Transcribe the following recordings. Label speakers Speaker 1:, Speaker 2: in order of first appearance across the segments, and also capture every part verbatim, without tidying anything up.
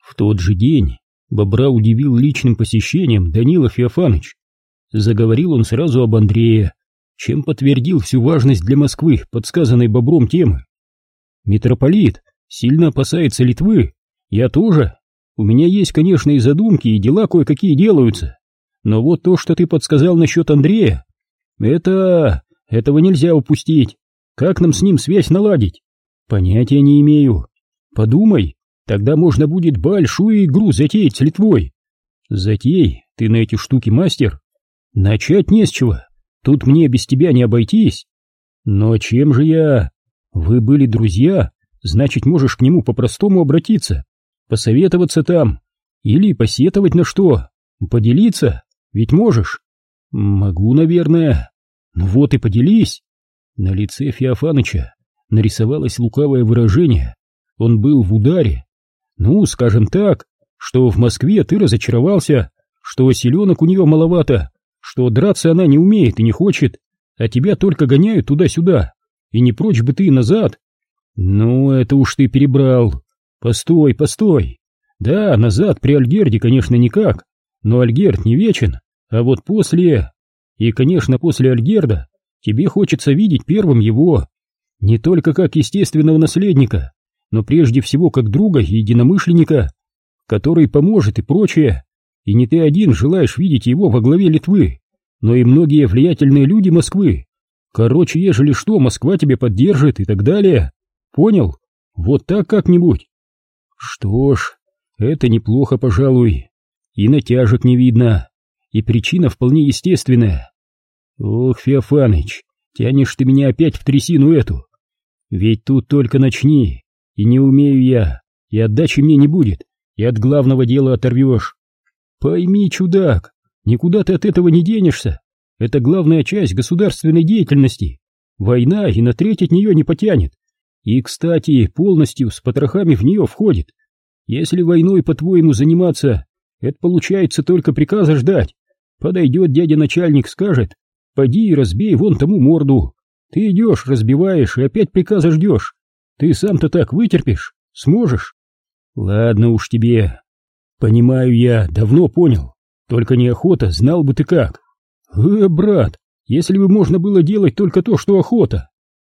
Speaker 1: В тот же день Бобра удивил личным посещением Данила Феофаныч. Заговорил он сразу об Андрее, чем подтвердил всю важность для Москвы подсказанной Бобром темы. «Митрополит сильно опасается Литвы, я тоже. У меня есть, конечно, и задумки, и дела кое-какие делаются. Но вот то, что ты подсказал насчет Андрея, это... этого нельзя упустить. Как нам с ним связь наладить? Понятия не имею. Подумай, тогда можно будет большую игру затеять с Литвой. Затей, ты на эти штуки мастер. Начать не с чего, тут мне без тебя не обойтись. Но чем же я... Вы были друзья, значит, можешь к нему по-простому обратиться, посоветоваться там, или посетовать на что, поделиться, ведь можешь. Могу, наверное. Ну вот и поделись. На лице Феофаныча нарисовалось лукавое выражение. Он был в ударе. Ну, скажем так, что в Москве ты разочаровался, что селенок у нее маловато, что драться она не умеет и не хочет, а тебя только гоняют туда-сюда, и не прочь бы ты назад. Ну, это уж ты перебрал. Постой, постой. Да, назад при Альгерде, конечно, никак, но Альгерд не вечен, а вот после... И, конечно, после Альгерда тебе хочется видеть первым его, не только как естественного наследника, но прежде всего как друга и единомышленника, который поможет и прочее. И не ты один желаешь видеть его во главе Литвы, но и многие влиятельные люди Москвы. Короче, ежели что, Москва тебя поддержит и так далее. Понял? Вот так как-нибудь. Что ж, это неплохо, пожалуй. И натяжек не видно, и причина вполне естественная. Ох, Феофаныч, тянешь ты меня опять в трясину эту. Ведь тут только начни, и не умею я, и отдачи мне не будет, и от главного дела оторвешь. Пойми, чудак, никуда ты от этого не денешься. Это главная часть государственной деятельности. Война и на треть от нее не потянет. И, кстати, полностью с потрохами в нее входит. Если войной, по-твоему, заниматься, это получается только приказа ждать. Подойдет дядя-начальник, скажет: поди и разбей вон тому морду. Ты идешь, разбиваешь и опять приказа ждешь. Ты сам-то так вытерпишь? Сможешь? Ладно уж тебе. Понимаю я, давно понял. Только неохота, знал бы ты как. Э, брат, если бы можно было делать только то, что охота.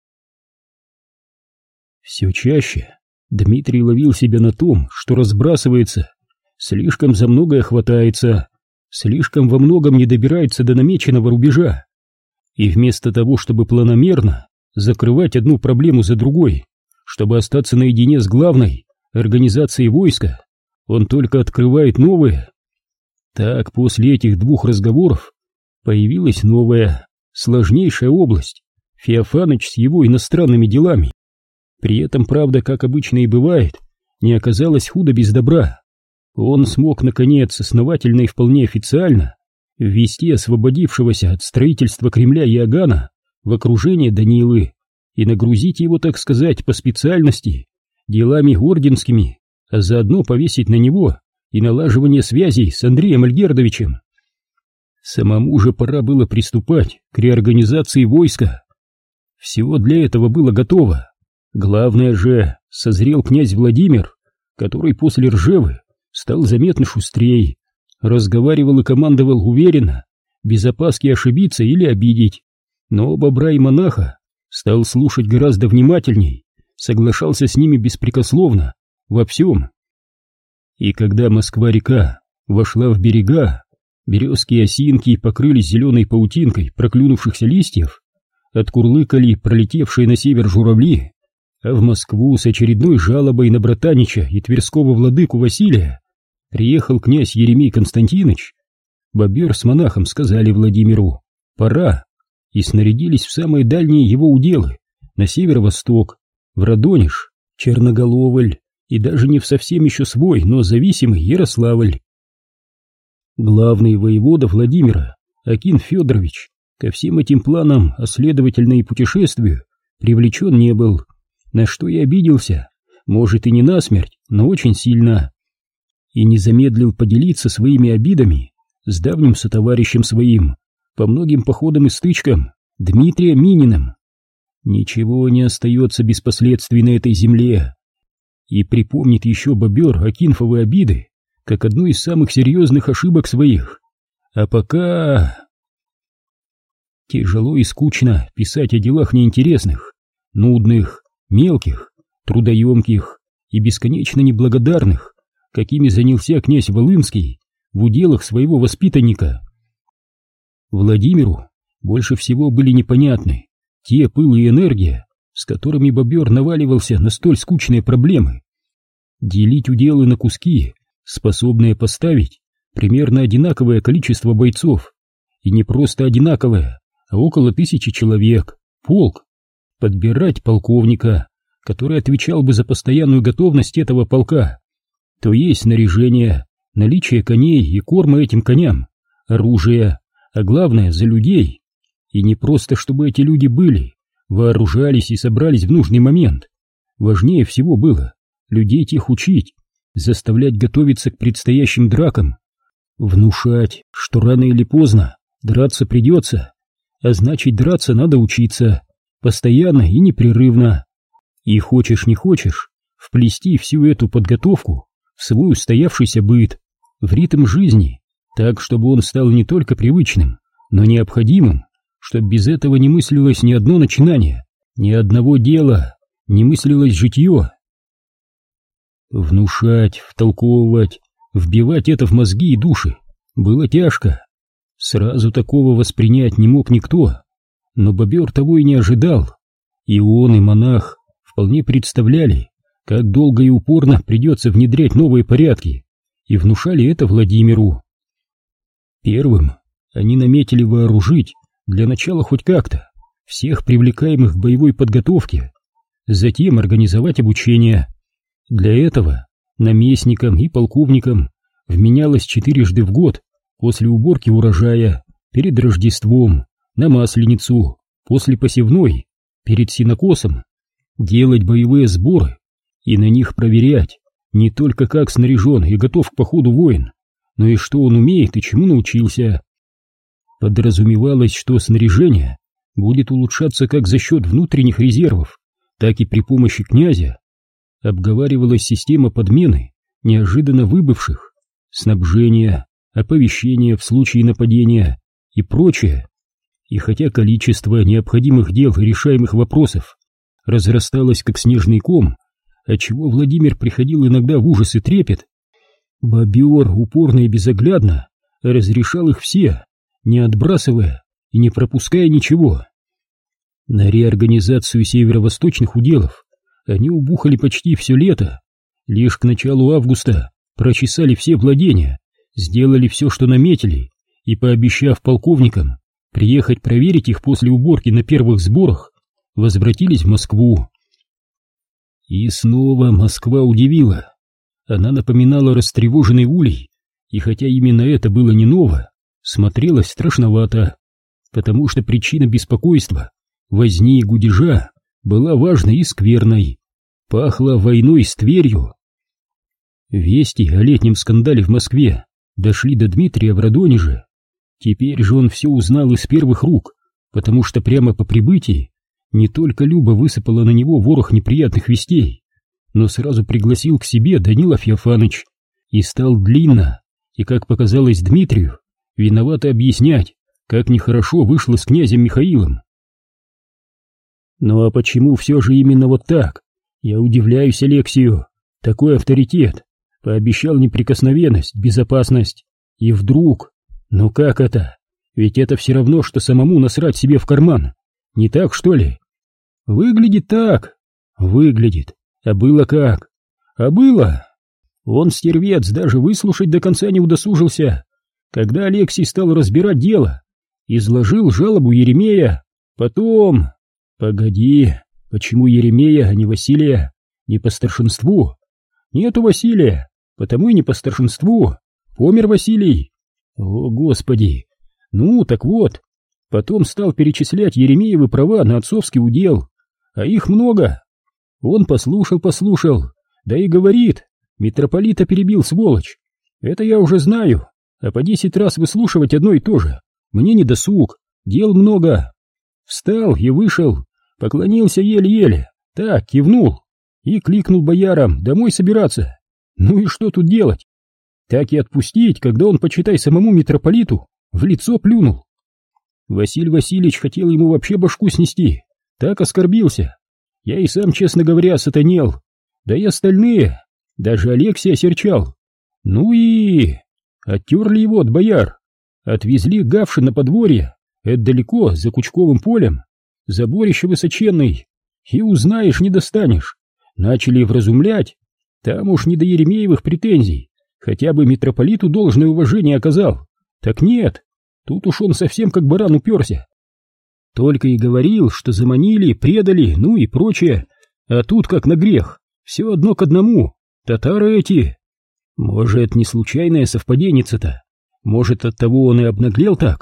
Speaker 1: Все чаще Дмитрий ловил себя на том, что разбрасывается, слишком за многое хватается, слишком во многом не добирается до намеченного рубежа. И вместо того, чтобы планомерно закрывать одну проблему за другой, чтобы остаться наедине с главной организацией войска, он только открывает новые. Так, после этих двух разговоров появилась новая, сложнейшая область — Феофаныч с его иностранными делами. При этом, правда, как обычно и бывает, не оказалось худо без добра. Он смог, наконец, основательно и вполне официально ввести освободившегося от строительства Кремля Иоганна в окружение Данилы и нагрузить его, так сказать, по специальности делами орденскими, а заодно повесить на него и налаживание связей с Андреем Альгердовичем. Самому же пора было приступать к реорганизации войска. Всего для этого было готово. Главное же, созрел князь Владимир, который после Ржевы стал заметно шустрей, разговаривал и командовал уверенно, без опаски ошибиться или обидеть, но Бобра и монаха стал слушать гораздо внимательней, соглашался с ними беспрекословно, во всем. И когда Москва-река вошла в берега, березки и осинки покрылись зеленой паутинкой проклюнувшихся листьев, откурлыкали пролетевшие на север журавли, а в Москву с очередной жалобой на Братанича и тверского владыку Василия приехал князь Еремей Константинович, Бобер с монахом сказали Владимиру: пора, и снарядились в самые дальние его уделы, на северо-восток, в Радонеж, Черноголовль и даже не в совсем еще свой, но зависимый Ярославль. Главный воевода Владимира, Акин Федорович, ко всем этим планам, а следовательно и путешествию, привлечен не был, на что и обиделся, может и не насмерть, но очень сильно, и не замедлил поделиться своими обидами с давним сотоварищем своим по многим походам и стычкам, Дмитрием Мининым. Ничего не остается без последствий на этой земле. и припомнит еще бобер Акинфовы обиды как одну из самых серьезных ошибок своих. А пока... Тяжело и скучно писать о делах неинтересных, нудных, мелких, трудоемких и бесконечно неблагодарных, какими занялся князь Волынский в уделах своего воспитанника. Владимиру больше всего были непонятны те пыл и энергия, с которыми бобер наваливался на столь скучные проблемы. Делить уделы на куски, способные поставить примерно одинаковое количество бойцов, и не просто одинаковое, а около тысячи человек, полк, подбирать полковника, который отвечал бы за постоянную готовность этого полка, то есть снаряжение, наличие коней и корма этим коням, оружие, а главное за людей, и не просто чтобы эти люди были, вооружались и собрались в нужный момент. Важнее всего было людей тех учить, заставлять готовиться к предстоящим дракам, внушать, что рано или поздно драться придется, а значит драться надо учиться, постоянно и непрерывно. И хочешь не хочешь, вплести всю эту подготовку в свой устоявшийся быт, в ритм жизни, так, чтобы он стал не только привычным, но необходимым, чтобы без этого не мыслилось ни одно начинание, ни одного дела, не мыслилось житье. Внушать, втолковывать, вбивать это в мозги и души было тяжко. Сразу такого воспринять не мог никто, но бобер того и не ожидал. И он, и монах вполне представляли, как долго и упорно придется внедрять новые порядки, и внушали это Владимиру. Первым они наметили вооружить, для начала хоть как-то, всех привлекаемых к боевой подготовке, затем организовать обучение. Для этого наместникам и полковникам вменялось четырежды в год после уборки урожая, перед Рождеством, на Масленицу, после посевной, перед сенокосом, делать боевые сборы и на них проверять не только как снаряжен и готов к походу воин, но и что он умеет и чему научился. Подразумевалось, что снаряжение будет улучшаться как за счет внутренних резервов, так и при помощи князя. Обговаривалась система подмены неожиданно выбывших, снабжения, оповещения в случае нападения и прочее. И хотя количество необходимых дел и решаемых вопросов разрасталось как снежный ком, отчего Владимир приходил иногда в ужас и трепет, бобер упорно и безоглядно разрешал их все, не отбрасывая и не пропуская ничего. На реорганизацию северо-восточных уделов они убухали почти все лето, лишь к началу августа прочесали все владения, сделали все, что наметили, и, пообещав полковникам приехать проверить их после уборки на первых сборах, возвратились в Москву. И снова Москва удивила. Она напоминала растревоженный улей, и хотя именно это было не ново, смотрелось страшновато, потому что причина беспокойства, возни и гудежа была важной и скверной, пахло войной с Тверью. Вести о летнем скандале в Москве дошли до Дмитрия в Радонеже. Теперь же он все узнал из первых рук, потому что прямо по прибытии не только Люба высыпала на него ворох неприятных вестей, но сразу пригласил к себе Данила Феофаныч и стал длинно, и, как показалось Дмитрию, виновато объяснять, как нехорошо вышло с князем Михаилом. Ну а почему все же именно вот так? Я удивляюсь Алексию. Такой авторитет. Пообещал неприкосновенность, безопасность. И вдруг... Ну как это? Ведь это все равно, что самому насрать себе в карман. Не так, что ли? Выглядит так. Выглядит. А было как? А было... Он, стервец, даже выслушать до конца не удосужился. Когда Алексий стал разбирать дело, изложил жалобу Еремея, потом... Погоди, почему Еремея, а не Василия? Не по старшинству? Нету Василия, потому и не по старшинству. Помер Василий. О, Господи! Ну, так вот, потом стал перечислять Еремеевы права на отцовский удел, а их много. Он послушал-послушал, да и говорит, митрополита перебил, сволочь. Это я уже знаю, а по десять раз выслушивать одно и то же мне не досуг, дел много. Встал и вышел, поклонился еле-еле, так, кивнул, и кликнул боярам домой собираться. Ну и что тут делать? Так и отпустить, когда он, почитай, самому митрополиту в лицо плюнул. Василий Васильевич хотел ему вообще башку снести, так оскорбился. Я и сам, честно говоря, сатанел. Да и остальные, даже Алексий осерчал. Ну и... оттерли его от бояр, отвезли Гавши на подворье, это далеко, за Кучковым полем, заборище высоченный, и узнаешь, не достанешь. Начали вразумлять, там уж не до Еремеевых претензий, хотя бы митрополиту должное уважение оказал. Так нет, тут уж он совсем как баран уперся. Только и говорил, что заманили, предали, ну и прочее, а тут как на грех, все одно к одному, татары эти. Может, не случайное совпадение-то, может, оттого он и обнаглел так?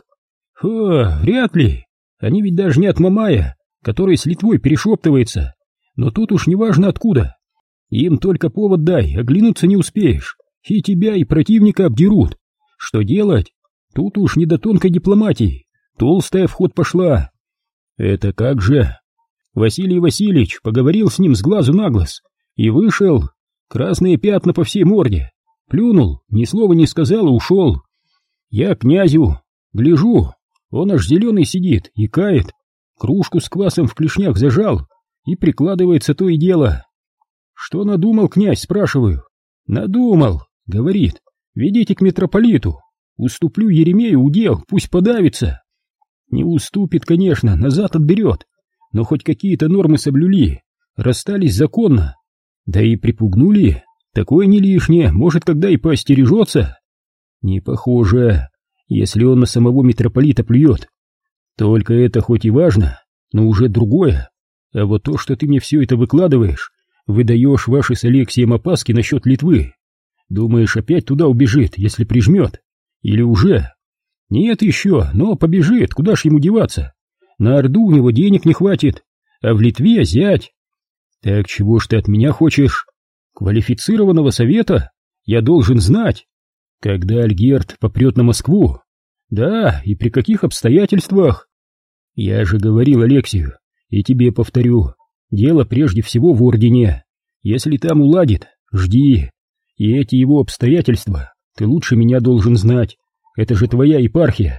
Speaker 1: О, вряд ли, они ведь даже не от Мамая, который с Литвой перешептывается, но тут уж неважно откуда. Им только повод дай, оглянуться не успеешь, и тебя, и противника обдерут. Что делать? Тут уж не до тонкой дипломатии, толстая в ход пошла. Это как же? Василий Васильевич поговорил с ним с глазу на глаз и вышел, красные пятна по всей морде, плюнул, ни слова не сказал и ушел. Я к князю, гляжу, он аж зеленый сидит и кает, кружку с квасом в клешнях зажал и прикладывается то и дело. Что надумал князь, спрашиваю? Надумал, говорит, ведите к митрополиту, уступлю Еремею удел, пусть подавится. Не уступит, конечно, назад отберет, но хоть какие-то нормы соблюли, расстались законно. Да и припугнули, такое не лишнее, может, когда и поостережется. Не похоже, если он на самого митрополита плюет. Только это хоть и важно, но уже другое. А вот то, что ты мне все это выкладываешь, выдаешь ваши с Алексием опаски насчет Литвы. Думаешь, опять туда убежит, если прижмет? Или уже? Нет еще, но побежит, куда ж ему деваться? На Орду у него денег не хватит, а в Литве зять. Так чего ж ты от меня хочешь? Квалифицированного совета? Я должен знать. Когда Альгерд попрет на Москву? Да, и при каких обстоятельствах? Я же говорил Алексию, и тебе повторю, дело прежде всего в ордене. Если там уладит, жди. И эти его обстоятельства ты лучше меня должен знать. Это же твоя епархия.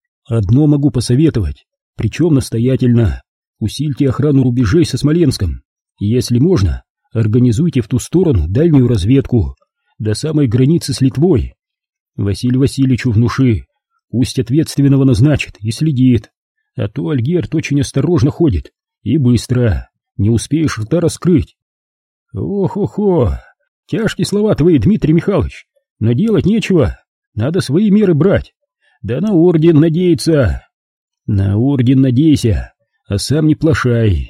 Speaker 1: Одно могу посоветовать, причем настоятельно. Усильте охрану рубежей со Смоленском. И если можно, организуйте в ту сторону дальнюю разведку, до самой границы с Литвой. Василию Васильевичу внуши, пусть ответственного назначит и следит. А то Альгерд очень осторожно ходит и быстро, не успеешь рта раскрыть. Ох-охо, тяжкие слова твои, Дмитрий Михайлович, но делать нечего, надо свои меры брать. Да на орден надеяться. На орден надейся, а сам не плашай.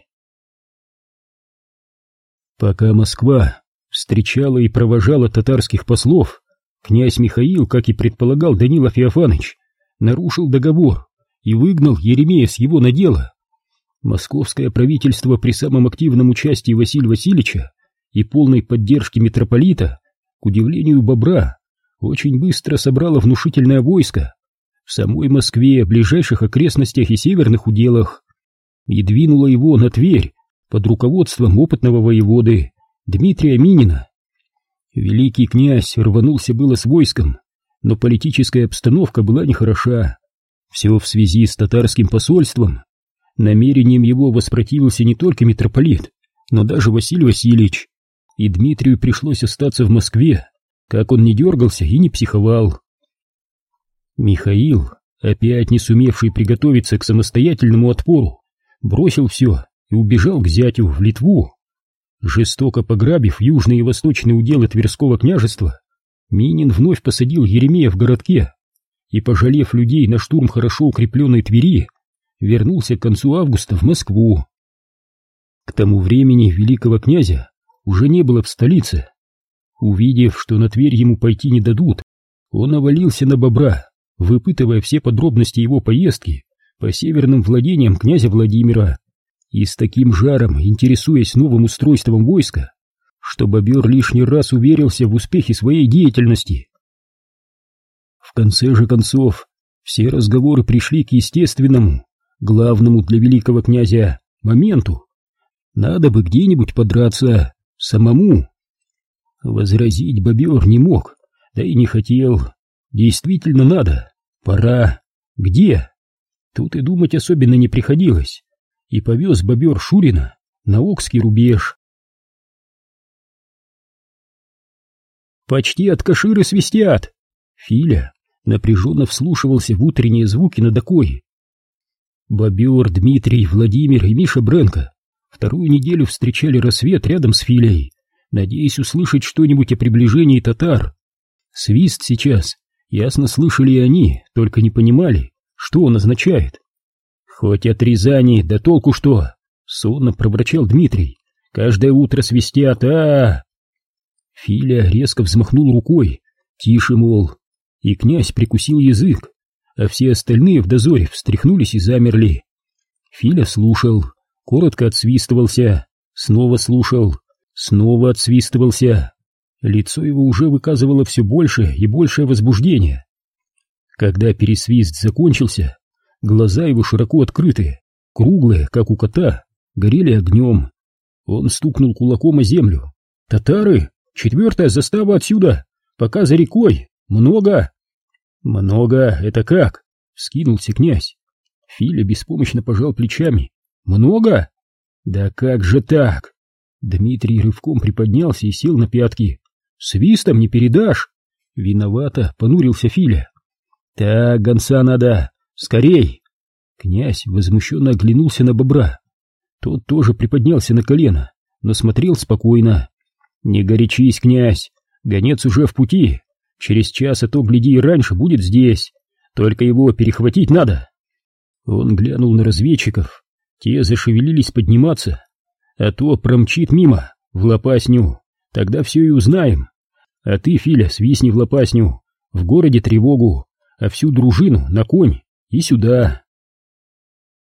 Speaker 1: Пока Москва встречала и провожала татарских послов, князь Михаил, как и предполагал Данила Феофаныч, нарушил договор и выгнал Еремея с его надела. Московское правительство при самом активном участии Василия Васильевича и полной поддержке митрополита, к удивлению Бобра, очень быстро собрало внушительное войско в самой Москве, ближайших окрестностях и северных уделах, и двинуло его на Тверь под руководством опытного воеводы Дмитрия Минина. Великий князь рванулся было с войском, но политическая обстановка была нехороша. Все в связи с татарским посольством. Намерением его воспротивился не только митрополит, но даже Василий Васильевич, и Дмитрию пришлось остаться в Москве, как он не дергался и не психовал. Михаил, опять не сумевший приготовиться к самостоятельному отпору, бросил все и убежал к зятю в Литву. Жестоко пограбив южные и восточные уделы Тверского княжества, Минин вновь посадил Еремея в городке и, пожалев людей на штурм хорошо укрепленной Твери, вернулся к концу августа в Москву. К тому времени великого князя уже не было в столице. Увидев, что на Тверь ему пойти не дадут, он навалился на Бобра, выпытывая все подробности его поездки по северным владениям князя Владимира, и с таким жаром интересуясь новым устройством войска, что Бобер лишний раз уверился в успехе своей деятельности. В конце же концов, все разговоры пришли к естественному, главному для великого князя моменту. Надо бы где-нибудь подраться самому. Возразить бобер не мог, да и не хотел. Действительно надо, пора. Где? Тут и думать особенно не приходилось. И повез бобер Шурина на Окский рубеж. Почти от Каширы свистят. Филя напряженно вслушивался в утренние звуки над Окой. Бобер, Дмитрий, Владимир и Миша Бренко вторую неделю встречали рассвет рядом с Филей, надеясь услышать что-нибудь о приближении татар. Свист сейчас ясно слышали и они, только не понимали, что он означает. «Хоть от Рязани, да толку что?» — сонно пробрачал Дмитрий. «Каждое утро свистят, а, -а, -а Филя резко взмахнул рукой, тише, мол, и князь прикусил язык, а все остальные в дозоре встряхнулись и замерли. Филя слушал, коротко отсвистывался, снова слушал, снова отсвистывался. Лицо его уже выказывало все больше и большее возбуждение. Когда пересвист закончился, глаза его широко открытые, круглые, как у кота, горели огнем. Он стукнул кулаком о землю. «Татары! Четвертая застава отсюда! Пока за рекой! Много!» «Много? Это как?» — вскинулся князь. Филя беспомощно пожал плечами. «Много? Да как же так?» Дмитрий рывком приподнялся и сел на пятки. «Свистом не передашь!» Виновато понурился Филя. «Так, гонца надо! Скорей!» Князь возмущенно оглянулся на бобра. Тот тоже приподнялся на колено, но смотрел спокойно. «Не горячись, князь! Гонец уже в пути! Через час, а то, гляди, и раньше будет здесь! Только его перехватить надо!» Он глянул на разведчиков. Те зашевелились подниматься. «А то промчит мимо, в лопасню! Тогда все и узнаем! А ты, Филя, свистни в лопасню! В городе тревогу, а всю дружину на конь и сюда!»